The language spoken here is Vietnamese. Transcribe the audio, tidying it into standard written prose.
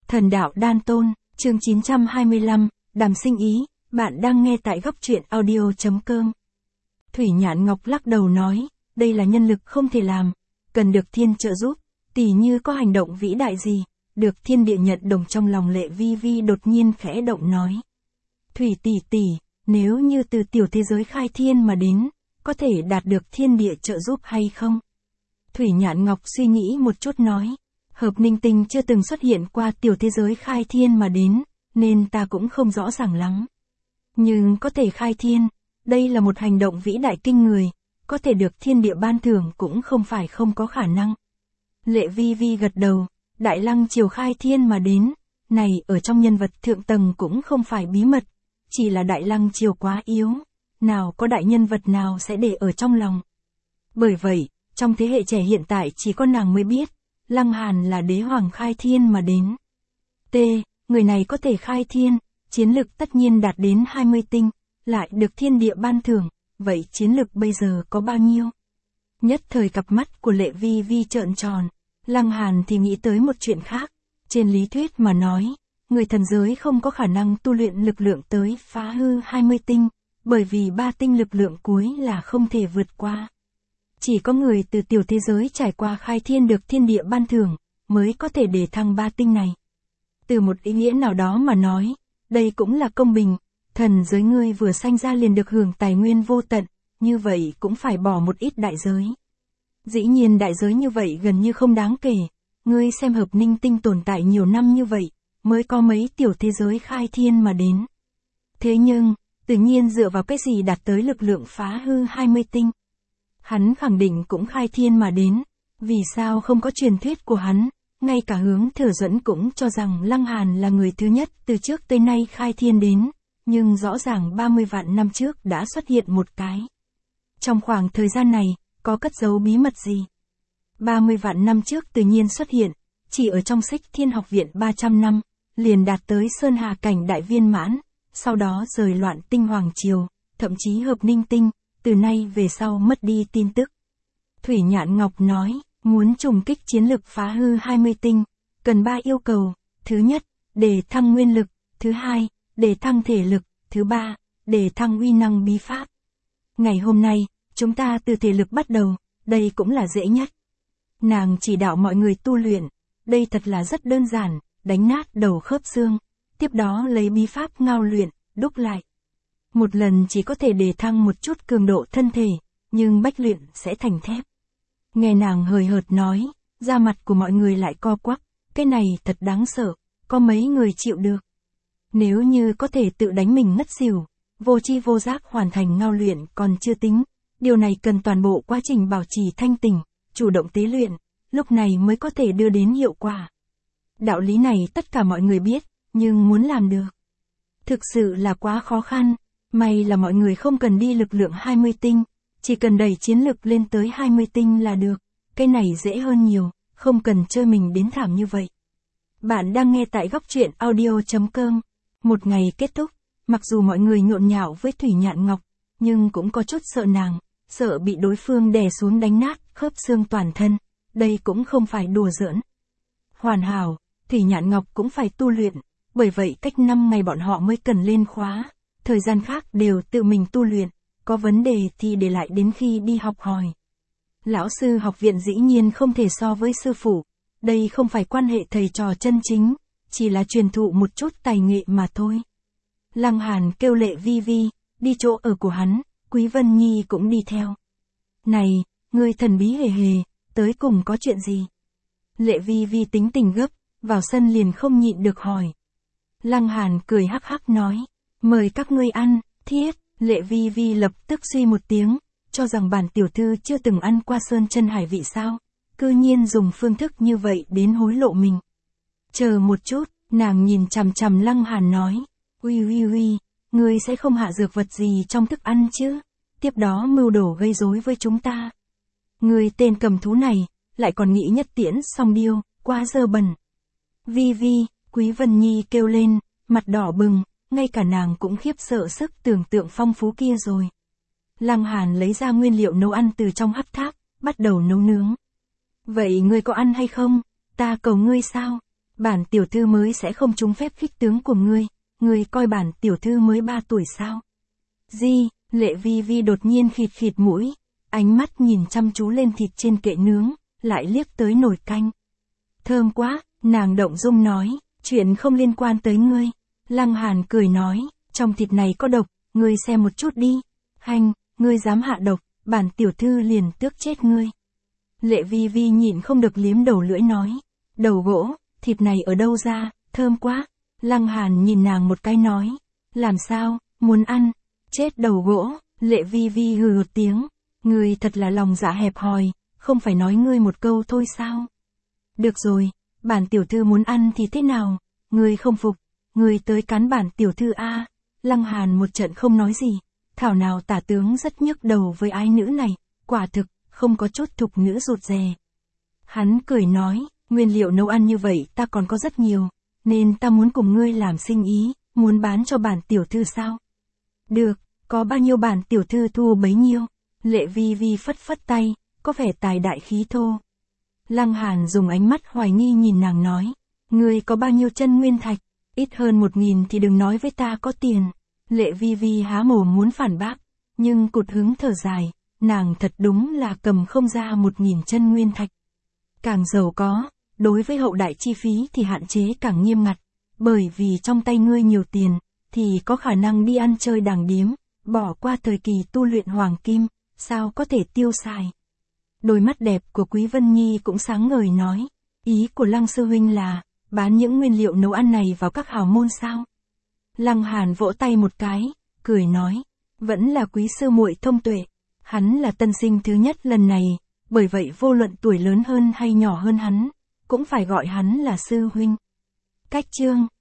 Thần đạo đan tôn, chương 925, Đàm Sinh Ý, bạn đang nghe tại góc truyện audio.com. Thủy Nhạn Ngọc lắc đầu nói, đây là nhân lực không thể làm, cần được thiên trợ giúp, tỉ như có hành động vĩ đại gì, được thiên địa nhận đồng. Trong lòng Lệ Vi Vi đột nhiên khẽ động nói. Thủy tỷ tỷ, nếu như từ tiểu thế giới khai thiên mà đến, có thể đạt được thiên địa trợ giúp hay không? Thủy Nhạn Ngọc suy nghĩ một chút nói. Hợp Ninh Tinh chưa từng xuất hiện qua tiểu thế giới khai thiên mà đến, nên ta cũng không rõ ràng lắm. Nhưng có thể khai thiên, đây là một hành động vĩ đại kinh người, có thể được thiên địa ban thưởng cũng không phải không có khả năng. Lệ Vi Vi gật đầu, Đại Lăng triều khai thiên mà đến, này ở trong nhân vật thượng tầng cũng không phải bí mật, chỉ là Đại Lăng triều quá yếu, nào có đại nhân vật nào sẽ để ở trong lòng. Bởi vậy, trong thế hệ trẻ hiện tại chỉ có nàng mới biết, Lăng Hàn là đế hoàng khai thiên mà đến. Người này có thể khai thiên, chiến lực tất nhiên đạt đến 20 tinh, lại được thiên địa ban thưởng, vậy chiến lực bây giờ có bao nhiêu? Nhất thời cặp mắt của Lệ Vi Vi trợn tròn, Lăng Hàn thì nghĩ tới một chuyện khác, trên lý thuyết mà nói, người thần giới không có khả năng tu luyện lực lượng tới phá hư 20 tinh, bởi vì 3 tinh lực lượng cuối là không thể vượt qua. Chỉ có người từ tiểu thế giới trải qua khai thiên được thiên địa ban thưởng, mới có thể để thăng 3 tinh này. Từ một ý nghĩa nào đó mà nói, đây cũng là công bình, thần giới ngươi vừa sanh ra liền được hưởng tài nguyên vô tận, như vậy cũng phải bỏ một ít đại giới. Dĩ nhiên đại giới như vậy gần như không đáng kể, ngươi xem Hợp Ninh Tinh tồn tại nhiều năm như vậy, mới có mấy tiểu thế giới khai thiên mà đến. Thế nhưng, tự nhiên dựa vào cái gì đạt tới lực lượng phá hư 20 tinh? Hắn khẳng định cũng khai thiên mà đến, vì sao không có truyền thuyết của hắn, ngay cả Hướng Thừa Duẫn cũng cho rằng Lăng Hàn là người thứ nhất từ trước tới nay khai thiên đến, nhưng rõ ràng 30 vạn năm trước đã xuất hiện một cái. Trong khoảng thời gian này, có cất giấu bí mật gì? 30 vạn năm trước tự nhiên xuất hiện, chỉ ở trong Xích Thiên Học Viện 300 năm, liền đạt tới Sơn Hà cảnh đại viên mãn, sau đó rời loạn tinh hoàng triều, thậm chí Hợp Ninh Tinh, từ nay về sau mất đi tin tức. Thủy Nhạn Ngọc nói, muốn trùng kích chiến lực phá hư 20 tinh, cần 3 yêu cầu, thứ nhất, để thăng nguyên lực, thứ hai, để thăng thể lực, thứ ba, để thăng uy năng bí pháp. Ngày hôm nay, chúng ta từ thể lực bắt đầu, đây cũng là dễ nhất. Nàng chỉ đạo mọi người tu luyện, đây thật là rất đơn giản, đánh nát đầu khớp xương, tiếp đó lấy bí pháp ngao luyện, đúc lại. Một lần chỉ có thể để thăng một chút cường độ thân thể, nhưng bách luyện sẽ thành thép. Nghe nàng hời hợt nói, da mặt của mọi người lại co quắp, cái này thật đáng sợ, có mấy người chịu được. Nếu như có thể tự đánh mình ngất xỉu, vô tri vô giác hoàn thành ngao luyện còn chưa tính, điều này cần toàn bộ quá trình bảo trì thanh tỉnh, chủ động tế luyện, lúc này mới có thể đưa đến hiệu quả. Đạo lý này tất cả mọi người biết, nhưng muốn làm được, thực sự là quá khó khăn. May là mọi người không cần đi lực lượng 20 tinh, chỉ cần đẩy chiến lực lên tới 20 tinh là được, cái này dễ hơn nhiều, không cần chơi mình đến thảm như vậy. Bạn đang nghe tại góc truyện audio.com. Một ngày kết thúc, mặc dù mọi người nhộn nhạo với Thủy Nhạn Ngọc, nhưng cũng có chút sợ nàng, sợ bị đối phương đè xuống đánh nát khớp xương toàn thân, đây cũng không phải đùa giỡn. Hoàn hảo, Thủy Nhạn Ngọc cũng phải tu luyện, bởi vậy cách 5 ngày bọn họ mới cần lên khóa. Thời gian khác đều tự mình tu luyện, có vấn đề thì để lại đến khi đi học hỏi. Lão sư học viện dĩ nhiên không thể so với sư phụ, đây không phải quan hệ thầy trò chân chính, chỉ là truyền thụ một chút tài nghệ mà thôi. Lăng Hàn kêu Lệ Vi Vi, đi chỗ ở của hắn, Quý Vân Nhi cũng đi theo. Này, ngươi thần bí hề hề, tới cùng có chuyện gì? Lệ Vi Vi tính tình gấp, vào sân liền không nhịn được hỏi. Lăng Hàn cười hắc hắc nói. Mời các ngươi ăn, thiết, Lệ Vi Vi lập tức suy một tiếng, cho rằng bản tiểu thư chưa từng ăn qua sơn chân hải vị sao, cư nhiên dùng phương thức như vậy đến hối lộ mình. Chờ một chút, nàng nhìn chằm chằm Lăng Hàn nói, uy, ngươi sẽ không hạ dược vật gì trong thức ăn chứ, tiếp đó mưu đồ gây rối với chúng ta. Ngươi tên cầm thú này, lại còn nghĩ nhất tiễn song điêu, quá dơ bẩn. Vi Vi, Quý Vân Nhi kêu lên, mặt đỏ bừng. Ngay cả nàng cũng khiếp sợ sức tưởng tượng phong phú kia rồi. Lăng Hàn lấy ra nguyên liệu nấu ăn từ trong hắc tháp, bắt đầu nấu nướng. Vậy ngươi có ăn hay không? Ta cầu ngươi sao? bản tiểu thư mới sẽ không trúng phép khích tướng của ngươi coi bản tiểu thư mới 3 tuổi sao? Gì? Lệ Vi Vi đột nhiên khịt khịt mũi, ánh mắt nhìn chăm chú lên thịt trên kệ nướng, lại liếc tới nồi canh. Thơm quá, nàng động dung nói, chuyện không liên quan tới ngươi. Lăng Hàn cười nói, trong thịt này có độc, ngươi xem một chút đi. Hành, ngươi dám hạ độc, bản tiểu thư liền tước chết ngươi. Lệ Vi Vi nhịn không được liếm đầu lưỡi nói, đầu gỗ, thịt này ở đâu ra, thơm quá. Lăng Hàn nhìn nàng một cái nói, làm sao, muốn ăn, chết đầu gỗ. Lệ Vi Vi hừ một tiếng, ngươi thật là lòng dạ hẹp hòi, không phải nói ngươi một câu thôi sao? Được rồi, bản tiểu thư muốn ăn thì thế nào, ngươi không phục, ngươi tới cắn bản tiểu thư a. Lăng Hàn một trận không nói gì, thảo nào tả tướng rất nhức đầu với ái nữ này, quả thực, không có chút thục nữ rụt rè. Hắn cười nói, nguyên liệu nấu ăn như vậy ta còn có rất nhiều, nên ta muốn cùng ngươi làm sinh ý, muốn bán cho bản tiểu thư sao? Được, có bao nhiêu bản tiểu thư thu bấy nhiêu. Lệ Vi Vi phất phất tay, có vẻ tài đại khí thô. Lăng Hàn dùng ánh mắt hoài nghi nhìn nàng nói, ngươi có bao nhiêu chân nguyên thạch, ít hơn 1000 thì đừng nói với ta có tiền. Lệ Vi Vi há mồm muốn phản bác, nhưng cụt hứng thở dài, nàng thật đúng là cầm không ra 1000 chân nguyên thạch. Càng giàu có, đối với hậu đại chi phí thì hạn chế càng nghiêm ngặt, bởi vì trong tay ngươi nhiều tiền, thì có khả năng đi ăn chơi đàng điếm, bỏ qua thời kỳ tu luyện hoàng kim, sao có thể tiêu xài. Đôi mắt đẹp của Quý Vân Nhi cũng sáng ngời nói, ý của Lăng sư huynh là, bán những nguyên liệu nấu ăn này vào các hào môn sao? Lăng Hàn vỗ tay một cái, cười nói, vẫn là Quý sư muội thông tuệ, hắn là tân sinh thứ nhất lần này, bởi vậy vô luận tuổi lớn hơn hay nhỏ hơn hắn, cũng phải gọi hắn là sư huynh. Cách chương